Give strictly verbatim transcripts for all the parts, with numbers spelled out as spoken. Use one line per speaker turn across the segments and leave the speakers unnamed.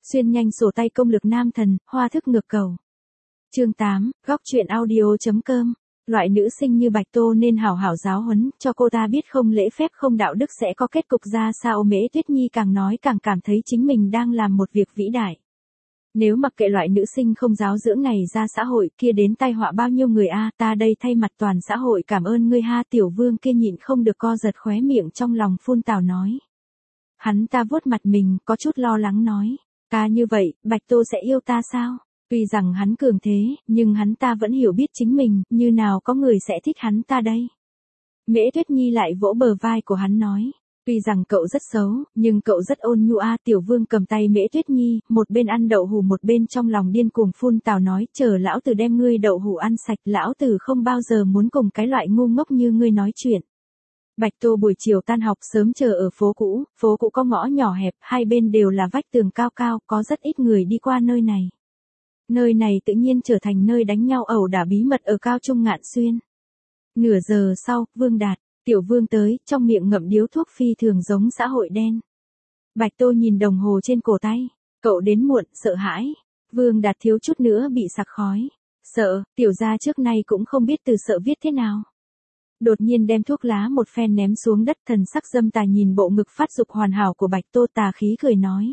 Xuyên nhanh sổ tay công lực nam thần, hoa thức ngược cầu. Chương tám, góc truyện audio.com. Loại nữ sinh như Bạch Tô nên hảo hảo giáo huấn, cho cô ta biết không lễ phép không đạo đức sẽ có kết cục ra sao. Mễ Tuyết Nhi càng nói càng cảm thấy chính mình đang làm một việc vĩ đại. Nếu mặc kệ loại nữ sinh không giáo dưỡng này ra xã hội kia đến tai họa bao nhiêu người a, ta đây thay mặt toàn xã hội cảm ơn ngươi ha. Tiểu Vương kia nhịn không được co giật khóe miệng trong lòng phun tào nói. Hắn ta vuốt mặt mình, có chút lo lắng nói, ta như vậy, Bạch Tô sẽ yêu ta sao? Tuy rằng hắn cường thế, nhưng hắn ta vẫn hiểu biết chính mình, như nào có người sẽ thích hắn ta đây. Mễ Tuyết Nhi lại vỗ bờ vai của hắn nói, tuy rằng cậu rất xấu, nhưng cậu rất ôn nhu a. Tiểu Vương cầm tay Mễ Tuyết Nhi, một bên ăn đậu hù một bên trong lòng điên cuồng phun tào nói, chờ lão tử đem ngươi đậu hù ăn sạch, lão tử không bao giờ muốn cùng cái loại ngu ngốc như ngươi nói chuyện. Bạch Tô buổi chiều tan học sớm chờ ở phố cũ, phố cũ có ngõ nhỏ hẹp, hai bên đều là vách tường cao cao, có rất ít người đi qua nơi này. Nơi này tự nhiên trở thành nơi đánh nhau ẩu đả bí mật ở Cao Trung Ngạn Xuyên. Nửa giờ sau, Vương Đạt, Tiểu Vương tới, trong miệng ngậm điếu thuốc phi thường giống xã hội đen. Bạch Tô nhìn đồng hồ trên cổ tay, cậu đến muộn, sợ hãi. Vương Đạt thiếu chút nữa bị sặc khói. Sợ, tiểu gia trước nay cũng không biết từ sợ viết thế nào. Đột nhiên đem thuốc lá một phen ném xuống đất, thần sắc dâm tà nhìn bộ ngực phát dục hoàn hảo của Bạch Tô, tà khí cười nói.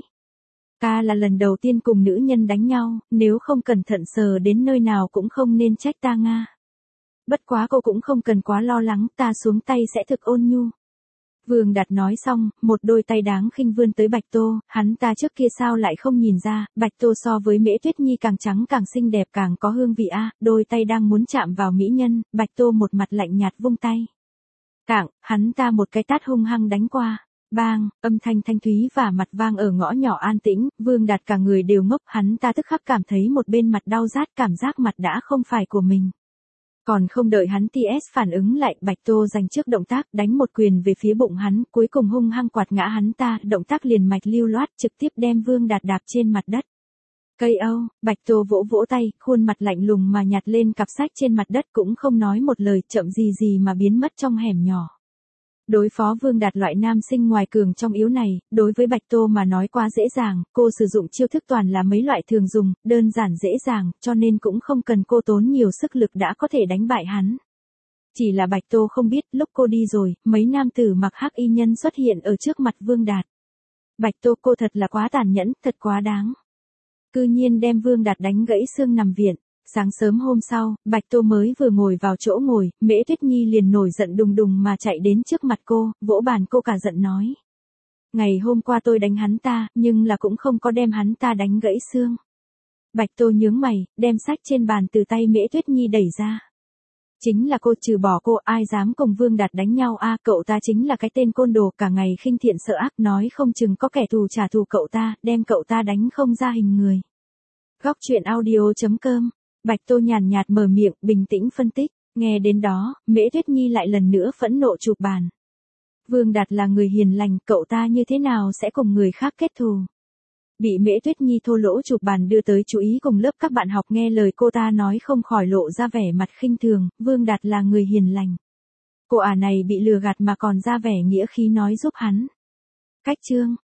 Ta là lần đầu tiên cùng nữ nhân đánh nhau, nếu không cẩn thận sờ đến nơi nào cũng không nên trách ta nga. Bất quá cô cũng không cần quá lo lắng, ta xuống tay sẽ thực ôn nhu. Vương Đạt nói xong, một đôi tay đáng khinh vươn tới Bạch Tô, hắn ta trước kia sao lại không nhìn ra, Bạch Tô so với Mễ Tuyết Nhi càng trắng càng xinh đẹp càng có hương vị a, đôi tay đang muốn chạm vào mỹ nhân, Bạch Tô một mặt lạnh nhạt vung tay. Cảng, hắn ta một cái tát hung hăng đánh qua. Bang, âm thanh thanh thúy và mặt vang ở ngõ nhỏ an tĩnh, Vương Đạt cả người đều ngốc, hắn ta tức khắc cảm thấy một bên mặt đau rát, cảm giác mặt đã không phải của mình. Còn không đợi hắn tê ét phản ứng lại, Bạch Tô giành trước động tác, đánh một quyền về phía bụng hắn, cuối cùng hung hăng quạt ngã hắn ta, động tác liền mạch lưu loát, trực tiếp đem Vương Đạt đạp trên mặt đất. Cây âu, Bạch Tô vỗ vỗ tay, khuôn mặt lạnh lùng mà nhặt lên cặp sách trên mặt đất cũng không nói một lời, chậm gì gì mà biến mất trong hẻm nhỏ. Đối phó Vương Đạt loại nam sinh ngoài cường trong yếu này, đối với Bạch Tô mà nói quá dễ dàng, cô sử dụng chiêu thức toàn là mấy loại thường dùng, đơn giản dễ dàng, cho nên cũng không cần cô tốn nhiều sức lực đã có thể đánh bại hắn. Chỉ là Bạch Tô không biết, lúc cô đi rồi, mấy nam tử mặc hắc y nhân xuất hiện ở trước mặt Vương Đạt. Bạch Tô, cô thật là quá tàn nhẫn, thật quá đáng. Cư nhiên đem Vương Đạt đánh gãy xương nằm viện. Sáng sớm hôm sau, Bạch Tô mới vừa ngồi vào chỗ ngồi, Mễ Tuyết Nhi liền nổi giận đùng đùng mà chạy đến trước mặt cô, vỗ bàn cô cả giận nói. Ngày hôm qua tôi đánh hắn ta, nhưng là cũng không có đem hắn ta đánh gãy xương. Bạch Tô nhướng mày, đem sách trên bàn từ tay Mễ Tuyết Nhi đẩy ra. Chính là cô, trừ bỏ cô, ai dám cùng Vương Đạt đánh nhau a, cậu ta chính là cái tên côn đồ, cả ngày khinh thiện sợ ác, nói không chừng có kẻ thù trả thù cậu ta, đem cậu ta đánh không ra hình người. Góc truyện audio.com. Bạch Tô nhàn nhạt mở miệng, bình tĩnh phân tích, nghe đến đó, Mễ Tuyết Nhi lại lần nữa phẫn nộ chụp bàn. Vương Đạt là người hiền lành, cậu ta như thế nào sẽ cùng người khác kết thù? Bị Mễ Tuyết Nhi thô lỗ chụp bàn đưa tới chú ý cùng lớp các bạn học nghe lời cô ta nói không khỏi lộ ra vẻ mặt khinh thường, Vương Đạt là người hiền lành. Cô ả này bị lừa gạt mà còn ra vẻ nghĩa khí nói giúp hắn. Cách chương.